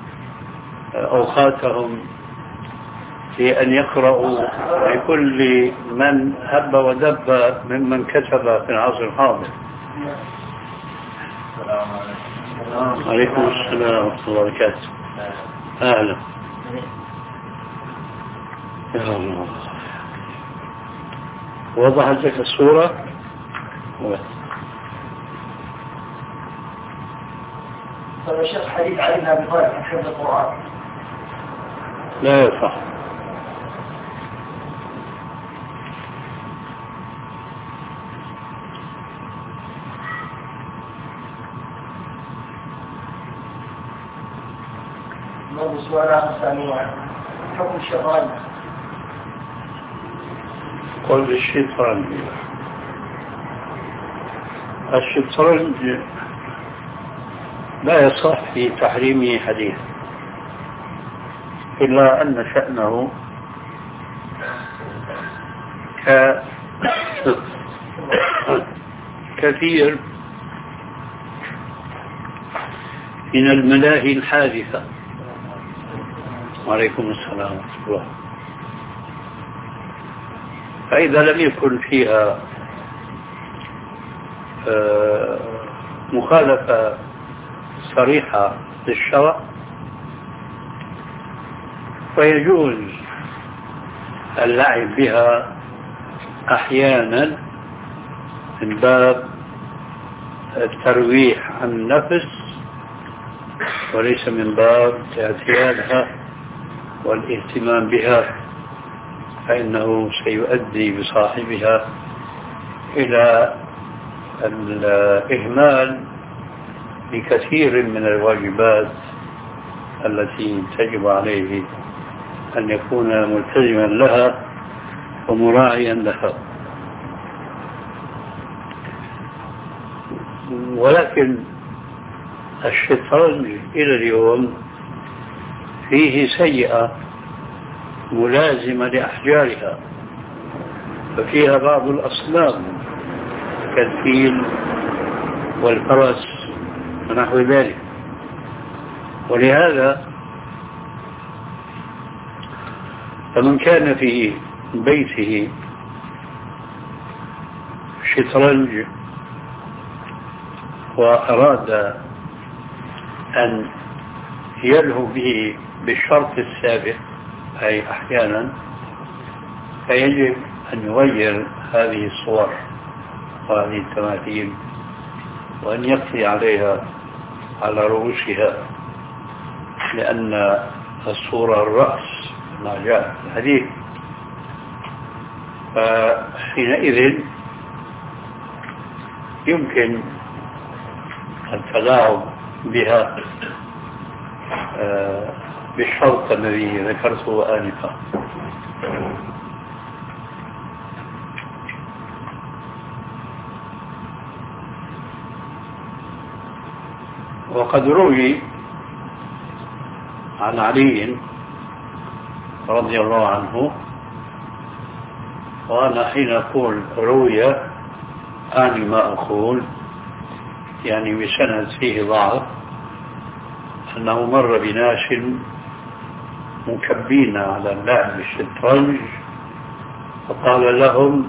S2: أوقاتهم في أن يقرأوا لكل من هب ودب ممن كتب في العصر الحاضر. عليكم السلام ورحمة الله وبركاته. أهلا يا الله. وضحت لك الصورة؟
S5: طيب يا شيخ، حديث علي بن ابي طالب عن حفظ القرآن
S2: لا يصح.
S5: برضه سؤال آخر ثاني، حكم الشطرنج.
S2: قل الشطرنج لا يصح في تحريمه حديث، إلا أن شأنه كثير من الملاهي الحادثة. وعليكم السلام ورحمة الله. فإذا لم يكن فيها مخالفة صريحة للشرع فيجوز اللعب بها أحيانا من باب الترويح عن النفس، وليس من باب اعتيادها والاهتمام بها، فإنه سيؤدي بصاحبها إلى الإهمال بكثير من الواجبات التي تجب عليه أن يكون ملتزما لها ومراعيا لها. ولكن الشطرنج إلى اليوم فيه سيئة ملازمة لأحجارها، ففيها بعض الأصنام كالفيل والفرس ونحو ذلك. ولهذا فمن كان في بيته شطرنج وأراد أن يلهو به بالشرط السابق، أي أحيانا، فيجب أن يغير هذه الصور وهذه التماثيل وأن يقضي عليها على رؤوسها، لأن الصورة الرأس ما جاء في الحديث. فحينئذ يمكن التلاعب بها بالشرط الذي ذكرته آنفا. وقد روي عن علي رضي الله عنه، وأنا حين أقول روي أعني ما أقول يعني بسند فيه ضعف، أنه مر بناس مكبين على اللعب بالشطرنج فقال لهم: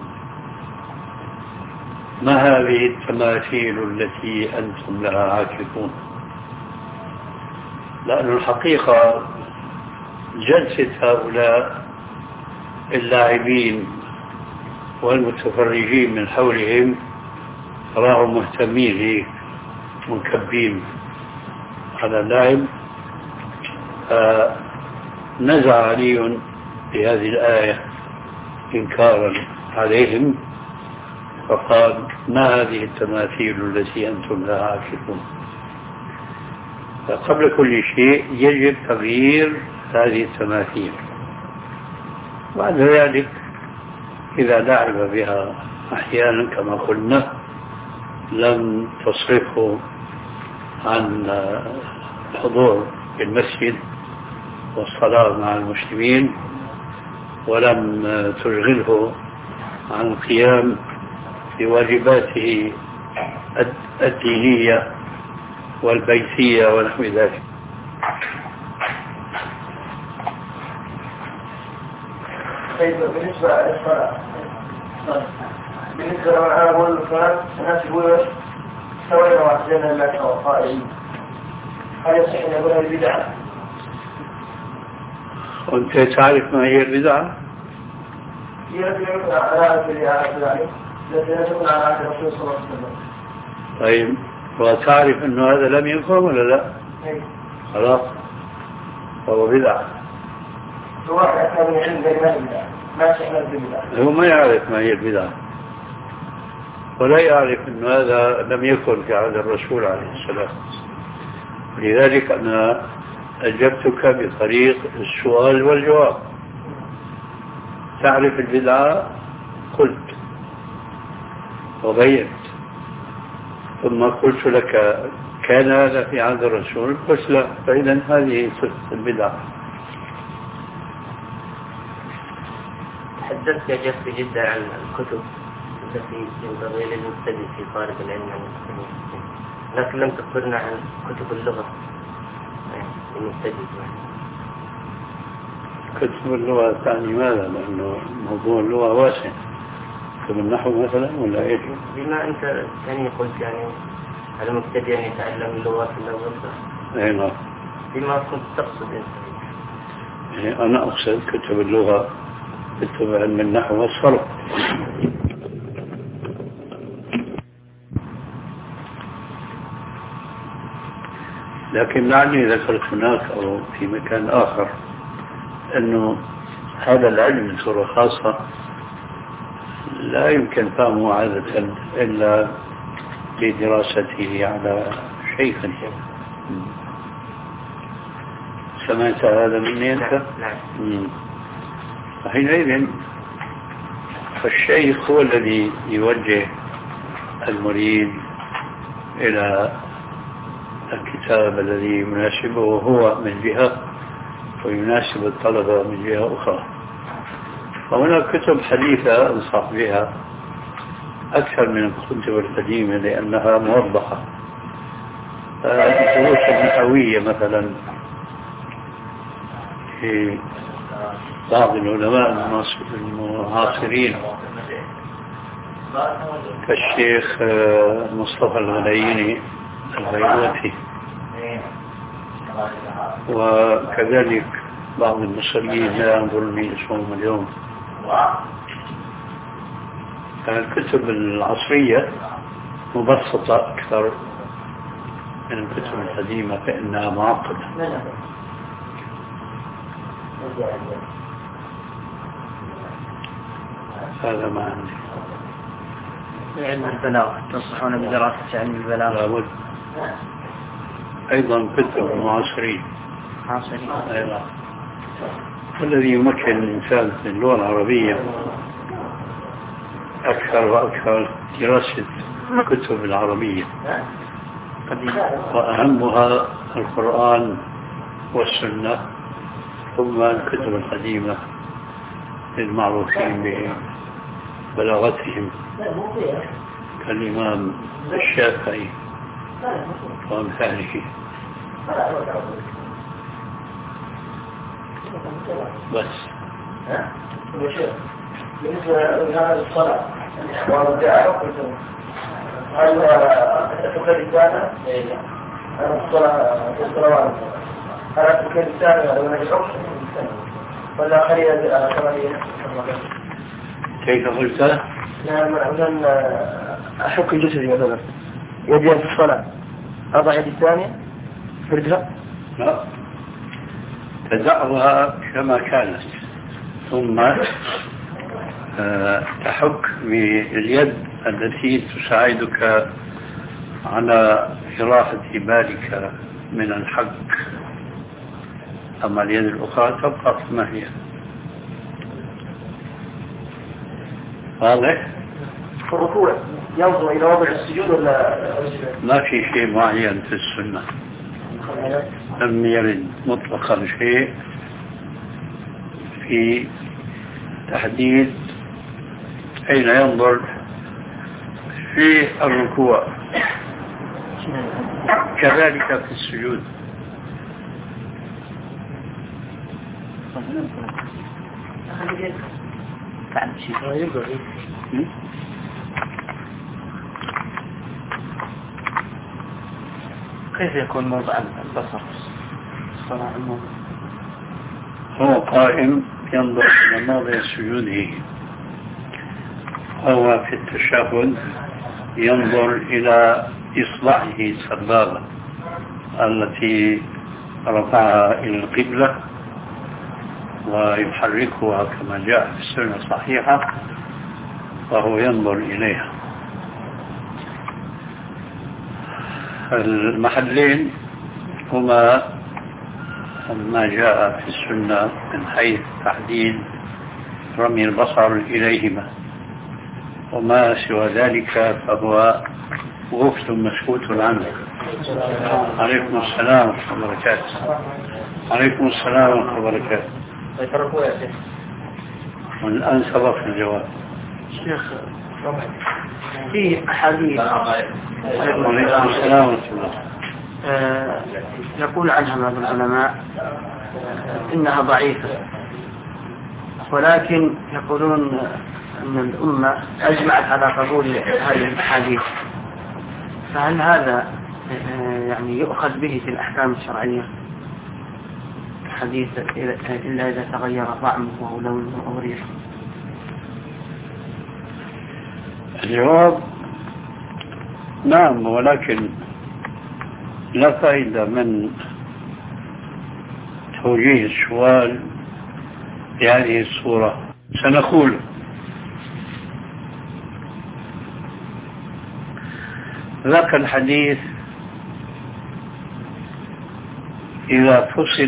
S2: ما هذه التماثيل التي أنتم لها عاكفون؟ لأن الحقيقة جلسة هؤلاء اللاعبين والمتفرجين من حولهم راهم مهتمين منكبين على اللعب. نزع علي بهذه الآية إنكارا عليهم فقال: ما هذه التماثيل التي أنتم لها عاكفون؟ فقبل كل شيء يجب تغيير هذه التماثيل. بعد ذلك إذا لعب بها أحيانا كما قلنا لم تصرفه عن الحضور في المسجد والصلاة مع المسلمين، ولم تشغله عن القيام بواجباته الدينية والبيتية ونحو ذلك.
S5: طيب بالنسبة للصلاة، بالنسبة لو أنا أقول الصلاة الناس يقولوا سوينا وأحسننا لك وقائلين، هل يصح أن يقول هذه بدعة؟
S2: وأنت تعرف ما هي البدعة؟
S5: هي التي يكون على عهد ذلك، التي لا تكون على عهد الرسول صلى الله عليه وسلم.
S2: طيب وتعرف أنه هذا لم يكن ولا لا؟ خلاص هو بدعة.
S5: الواحد أكثر من علم غير ما بدعة، ما شحنا البدعة.
S2: هو ما يعرف ما هي البدعة ولا يعرف أن هذا لم يكن في عهد الرسول عليه السلام. لذلك أنا أجبتك بطريق السؤال والجواب. تعرف البدعة؟ قلت وبينت، ثم قلت لك كان هذا في عهد الرسول؟ قلت لا، فإذا هذه صفة البدعة.
S3: تحدثت يا شيخ في جدة عن الكتب التي ينبغي للمبتدئ في طالب العلم عن المسلمين، لكن لم تخبرنا عن كتب اللغة للمبتدئ.
S2: كتب اللغة تعني ماذا؟ لأنه موضوع اللغة واسع. كتب النحو مثلا ولا إيه؟
S3: بما أنت يعني قلت يعني على المبتدئ أن يتعلم اللغات الأول.
S2: أي نعم.
S3: بما كنت تقصد أنت؟
S2: أنا أقصد كتب اللغة، كتب علم النحو والصرف. لكن لعلي ذكرت هناك أو في مكان آخر أنه هذا العلم بصورة خاصة لا يمكن فهمه عادة إلا بدراسته على شيخ. سمعت هذا مني أنت؟
S3: نعم.
S2: حينئذ فالشيخ هو الذي يوجه المريد إلى الكتاب الذي يناسبه هو من جهة ويناسب الطلبة من جهة أخرى. وهناك كتب حديثة أنصح بها أكثر من الكتب القديمة لأنها موضحة. الدروس النحوية مثلا في بعض العلماء المعاصرين كالشيخ مصطفى الغلييني البيروتي، وكذلك بعض المصريين لا ينظرني اسمهم اليوم. الكتب العصرية مبسطة أكثر من الكتب القديمة فإنها معقدة. هذا ما عندي.
S1: علم البلاغة تنصحون بدراسة علم البلاغة؟
S2: لابد. أيضا كتب معاصرين. أيضا والذي يمكن الإنسان من اللغة العربية أكثر وأكثر دراسة الكتب العربية، وأهمها القرآن والسنة، ثم الكتب القديمة المعروفين ببلاغتهم كالإمام الشافعي وأمثاله. بس
S5: بالنسبة لهذه الصلاة والدعاء هل تكون الثانية؟ الصلاة هل تكون الثانية ولا الحكم ولا خليها كما هي؟
S2: كيف قلت؟
S5: مثلا أحك جسدي مثلا يدي في الصلاة أضع يدي الثانية فردها؟
S2: لا، تدعها كما كانت ثم تحك باليد التي تساعدك على إراحة بالك من الحك، أما اليد الأخرى تبقى كما هي. واضح؟
S5: الركوع ينظر إلى وضع السجود ولا
S2: ما في شيء معين في السنة، لم يرد مطلقا شيء في تحديد أين ينظر في الركوع. كذلك في السجود.
S3: كيف يكون موضع البصر؟
S2: هو قائم ينظر إلى موضع سجوده، هو في التشهد ينظر إلى إصبعه السبابة التي رفعها إلى القبلة ويحركها كما جاء في السنة الصحيحة، وهو ينظر إليها. المحلين هما ما جاء في السنة من حيث تحديد رمي البصر إليهما، وما سوى ذلك فهو غفل مسكوت عنه. عليكم السلام ورحمة الله وبركاته. عليكم السلام ورحمة الله وبركاته. والآن سبق الجواب.
S3: شيخ في أحاديث
S2: عليكم السلام ورحمة الله.
S3: يقول عنها بعض العلماء إنها ضعيفة، ولكن يقولون أن الأمة أجمعت على قبول هذه الأحاديث، فهل هذا يعني يؤخذ به في الأحكام الشرعية حديث إلا إذا تغير طعمه أو لونه أو ريحه؟
S2: الجواب نعم، ولكن لا فائدة من توجيه السؤال بهذه الصورة. سنقول ذاك الحديث إذا فصل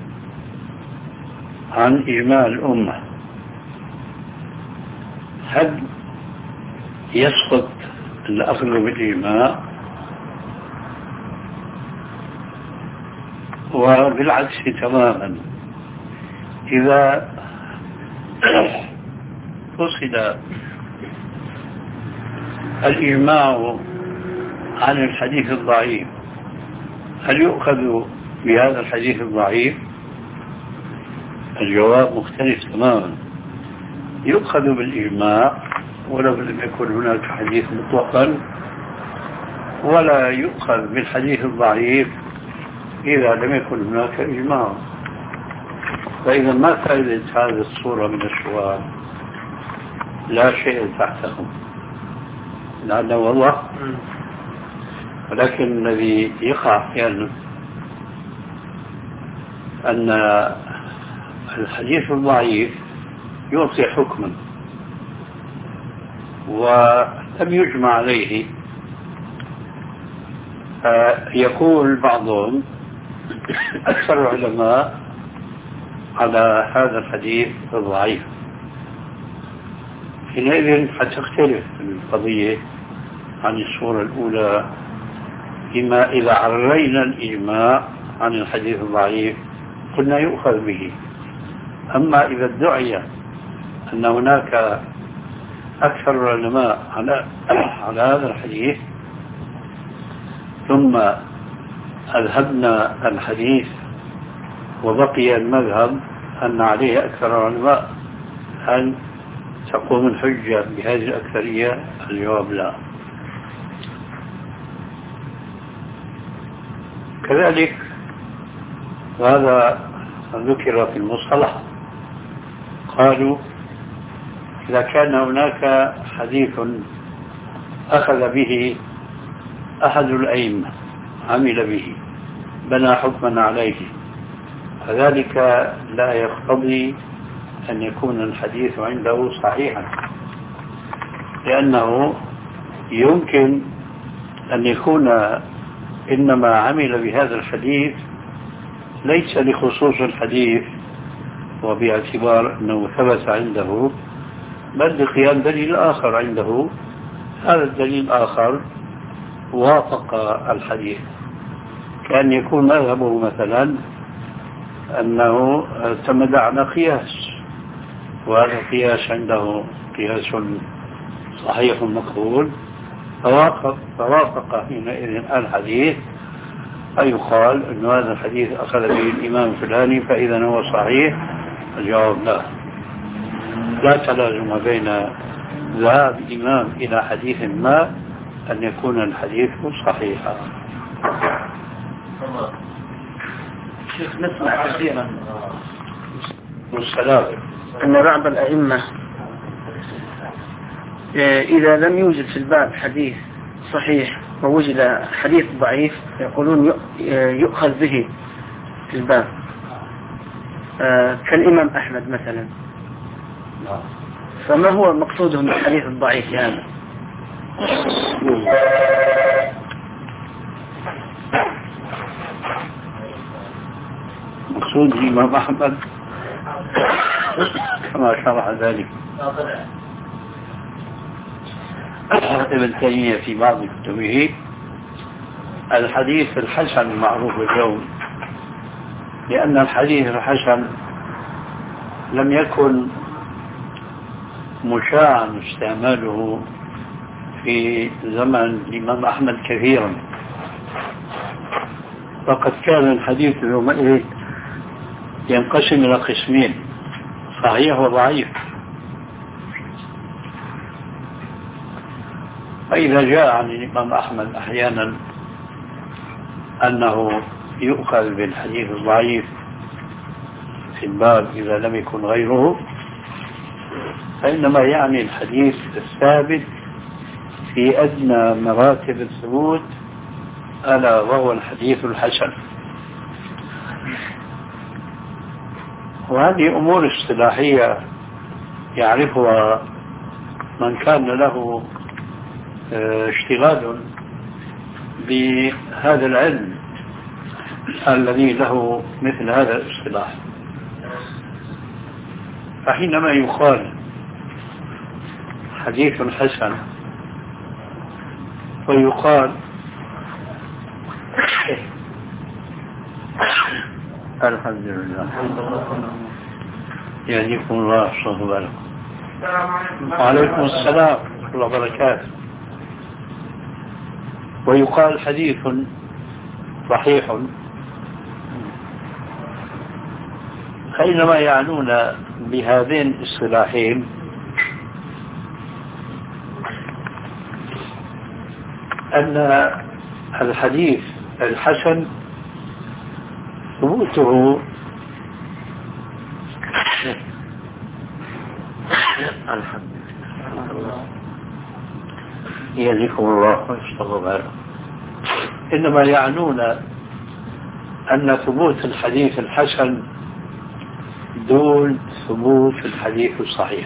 S2: عن إجماع الأمة هل يسقط الأخذ بالإجماع؟ وبالعكس تماما، إذا فصل الإجماع عن الحديث الضعيف هل يؤخذ بهذا الحديث الضعيف؟ الجواب مختلف تماما، يؤخذ بالإجماع ولو لم يكن هناك حديث مطلقا، ولا يؤخذ بالحديث الضعيف إذا لم يكن هناك إجماع. فإذا ما فائدة هذه الصورة من السؤال؟ لا شيء تحته لأنه والله، ولكن الذي يقع أحيانا أن الحديث الضعيف يعطي حكما ولم يجمع عليه، يقول بعضهم أكثر العلماء على هذا الحديث الضعيف، حينئذ فتختلف القضية عن الصورة الأولى. إما إذا عرينا الإجماع عن الحديث الضعيف قلنا يؤخذ به، أما إذا ادعي أن هناك أكثر العلماء على هذا الحديث ثم أذهبنا الحديث وبقي المذهب أن عليه أكثر العلماء، هل تقوم الحجة بهذه الأكثرية؟ الجواب لا. كذلك وهذا ذكر في المصطلح، قالوا إذا كان هناك حديث أخذ به أحد الأئمة عمل به بنى حكما عليه، فذلك لا يقتضي أن يكون الحديث عنده صحيحا، لأنه يمكن أن يكون إنما عمل بهذا الحديث ليس لخصوص الحديث وباعتبار أنه ثبت عنده، بل لقيام دليل آخر عنده، هذا الدليل الآخر وافق الحديث، كأن يكون مذهبه مثلا أنه اعتمد على قياس، وهذا القياس عنده قياس صحيح مقبول، فوافق حينئذ الحديث فيقال أن هذا الحديث أخذ به الإمام الفلاني فإذا هو صحيح. الجواب لا تلازم بين ذهاب إمام إلى حديث ما أن يكون الحديث صحيحا.
S5: شيخ نسمع كثيرا
S2: والسلام
S5: أن بعض الأئمة إذا لم يوجد في الباب حديث صحيح ووجد حديث ضعيف يقولون يؤخذ به في الباب، كالإمام أحمد مثلا. فما هو مقصودهم بالحديث الضعيف هذا؟
S2: مقصود الإمام أحمد كما شرح ذلك ابن تيمية في بعض كتبه الحديث الحسن المعروف اليوم، لأن الحديث الحسن لم يكن مشاعا استعماله في زمن الإمام أحمد كثيرا، فقد كان الحديث يومئذ ينقسم إلى قسمين: صحيح وضعيف. فإذا جاء عن الإمام أحمد أحيانا أنه يؤخذ بالحديث الضعيف في الباب إذا لم يكن غيره، فإنما يعني الحديث الثابت في أدنى مراتب الثبوت، ألا وهو الحديث الحسن. وهذه أمور اصطلاحية يعرفها من كان له اشتغال بهذا العلم الذي له مثل هذا الاصطلاح. فحينما يقال حديث حسن ويقال الحمد لله يهديكم الله صلى وعليكم السلام ورحمة الله وبركاته. ويقال حديث صحيح، فإنما يعنون بهذين الاصطلاحين أن الحديث الحسن ثبوته يهديكم الله ويستغفر. إنما يعنون أن ثبوت الحديث الحسن دون ثبوت الحديث الصحيح.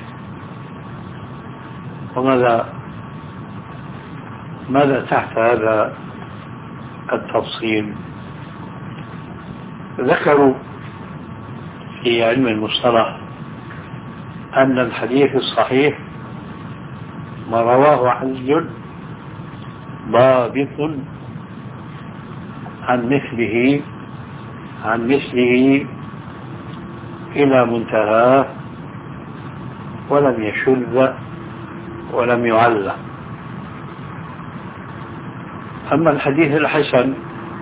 S2: ماذا تحت هذا التفصيل؟ ذكروا في علم المصطلح أن الحديث الصحيح ما رواه عدل ضابط عن مثله إلى منتهاه ولم يشذ ولم يعل. أما الحديث الحسن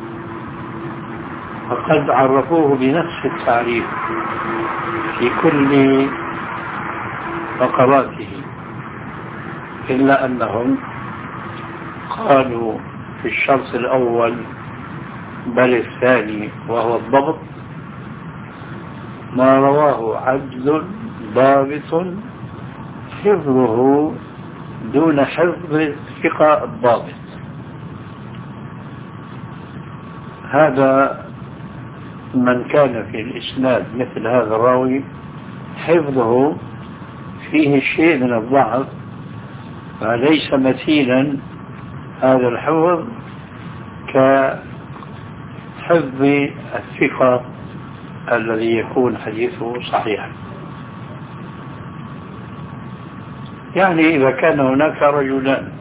S2: فقد عرفوه بنفس التعريف في كل فقراته، إلا أنهم قالوا في الشرط الأول بل الثاني وهو الضبط ما رواه عدل ضابط حفظه دون حفظ الثقة الضابط. هذا من كان في الإسناد مثل هذا الراوي حفظه فيه شيء من الضعف، فليس مثيلا هذا الحفظ كحفظ الثقة الذي يكون حديثه صحيحا. يعني إذا كان هناك رجلان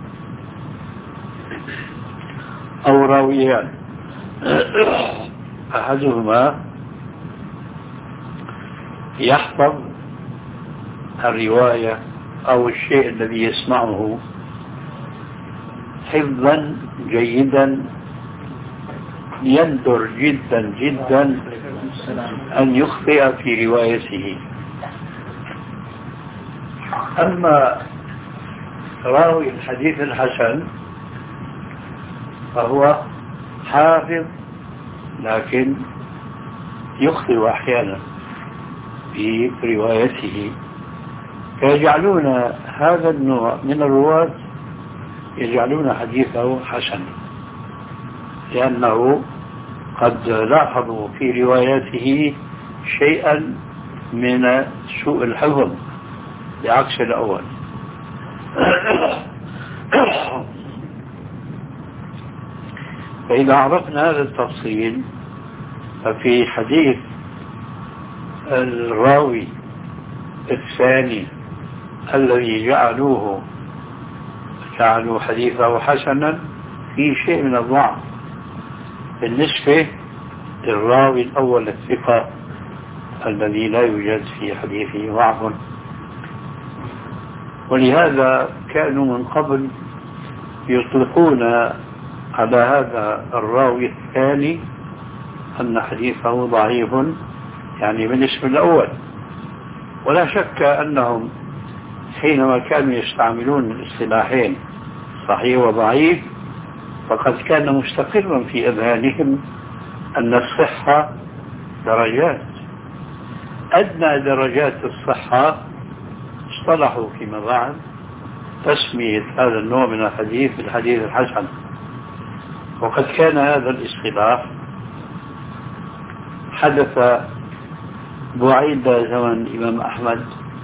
S2: أو راويان أحدهما يحفظ الرواية أو الشيء الذي يسمعه حفظا جيدا يندر جدا جدا أن يخطئ في روايته. أما راوي الحديث الحسن فهو حافظ لكن يخطئ أحيانا في روايته، فيجعلون هذا النوع من الرواة يجعلون حديثه حسن، لأنه قد لاحظوا في رواياته شيئا من سوء الحفظ بعكس الأول. فإذا عرفنا هذا التفصيل ففي حديث الراوي الثاني الذي جعلوا حديثه حسنا في شيء من الضعف بالنسبة للراوي الأول الثقة الذي لا يوجد في حديثه ضعف. ولهذا كانوا من قبل يطلقون على هذا الراوي الثاني أن حديثه ضعيف، يعني بالنسبة الأول. ولا شك أنهم حينما كانوا يستعملون الاصطلاحين صحيح وضعيف فقد كان مستقرا في أذهانهم أن الصحة درجات، أدنى درجات الصحة اصطلحوا فيما بعد تسمية هذا النوع من الحديث بالحديث الحسن. وقد كان هذا الاصطلاح حدث بعيد زمن الإمام أحمد،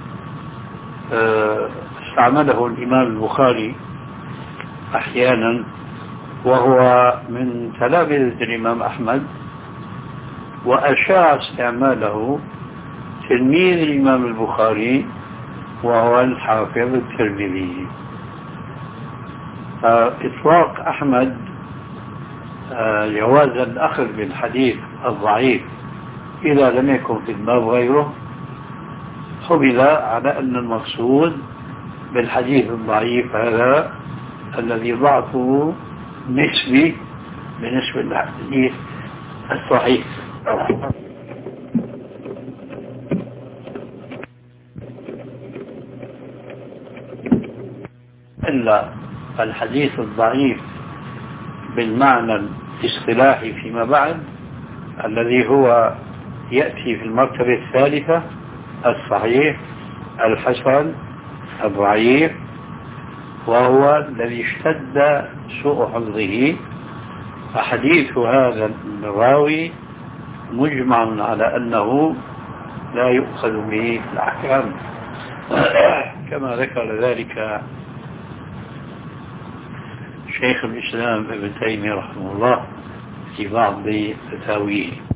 S2: استعمله الإمام البخاري أحيانا وهو من تلامذة الإمام أحمد، وأشاع استعماله تلميذ الإمام البخاري وهو الحافظ الترمذي. إطلاق أحمد جواز الأخذ بالحديث الضعيف إذا لم يكن في الباب غيره حمل على أن المقصود بالحديث الضعيف هذا الذي ضعفه نسبي بالنسبة للحديث الصحيح. إلا الحديث الضعيف بالمعنى الاصطلاحي فيما بعد الذي هو يأتي في المرتبة الثالثة: الصحيح، الحسن، الضعيف، وهو الذي اشتد سوء حفظه. فحديث هذا الراوي مجمع على أنه لا يؤخذ به في الأحكام كما ذكر ذلك شيخ الإسلام ابن تيمية رحمه الله في بعض فتاويه.